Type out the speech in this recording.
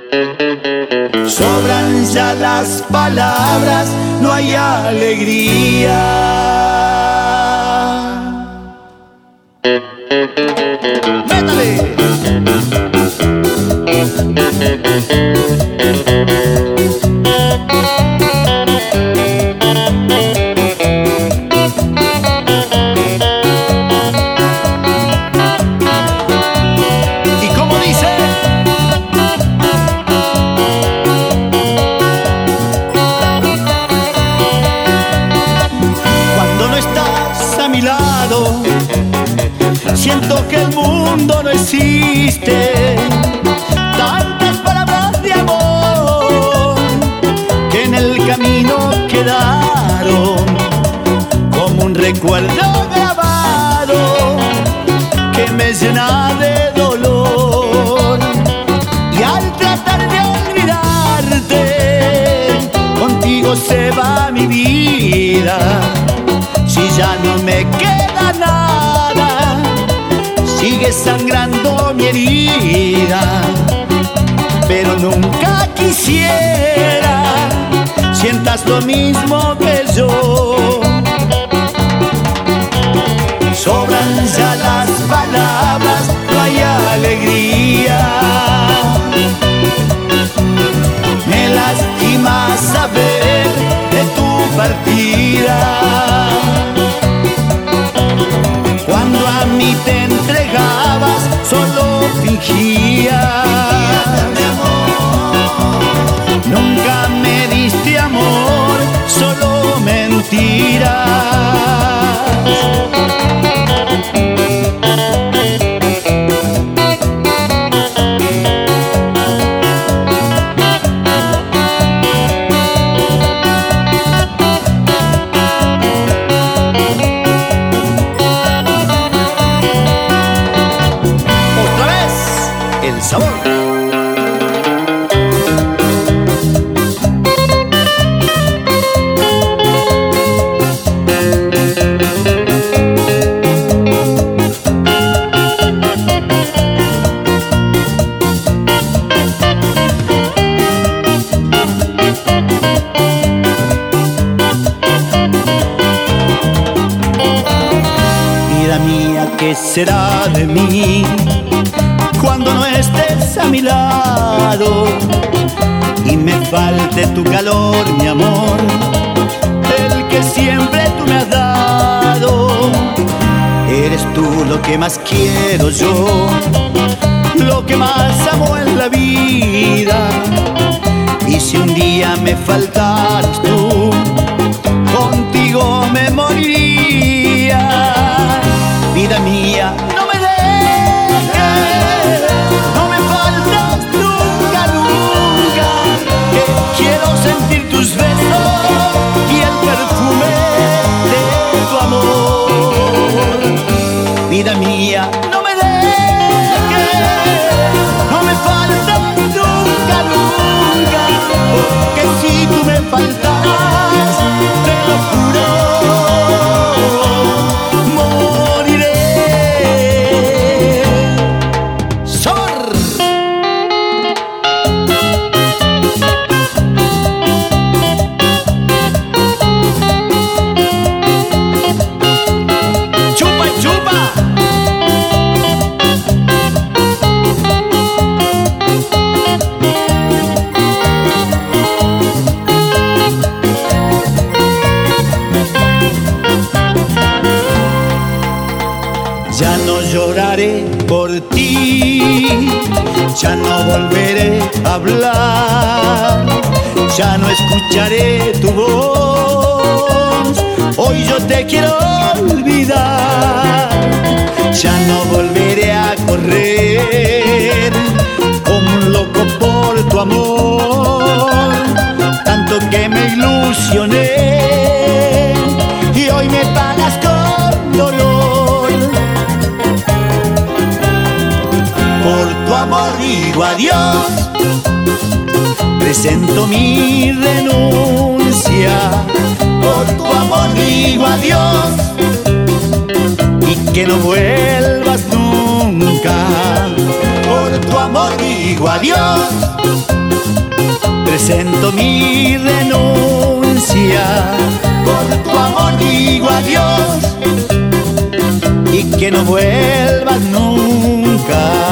Sobran ya las palabras, no hay alegría. ¡Métale! Siento que el mundo no existe, tantas palabras de amor que en el camino quedaron como un recuerdo grabado que me llena de dolor. Y al tratar de olvidarte, contigo se va mi vida. Si ya no me queda nada, sigue sangrando mi herida, pero nunca quisiera sientas lo mismo que yo. Sobran ya las palabras, no hay alegría. Me lastima saber de tu partida. Cuando a mí te entregabas, solo fingías. Nunca me diste amor, solo mentiras. El sabor. Vida mía, ¿qué será de mí cuando no estés a mi lado y me falte tu calor, mi amor, el que siempre tú me has dado? Eres tú lo que más quiero yo, lo que más amo en la vida. Y si un día me faltaras tú, contigo me moriría. Vida mía, no me dejes, no me faltas nunca, nunca, que quiero sentir tus besos y el perfume de tu amor. Vida mía, no me dejes, no me faltas nunca, nunca, porque si tú me faltas, te lo juro, ya no lloraré por ti, ya no volveré a hablar, ya no escucharé tu voz, hoy yo te quiero olvidar. Ya no volveré a correr como un loco por tu amor, tanto que me ilusioné y hoy me pagas con dolor. Por tu amor digo adiós, presento mi renuncia. Por tu amor digo adiós y que no vuelvas nunca. Por tu amor amor digo adiós. Presento mi renuncia, por tu amor digo adiós, y que no vuelvas nunca.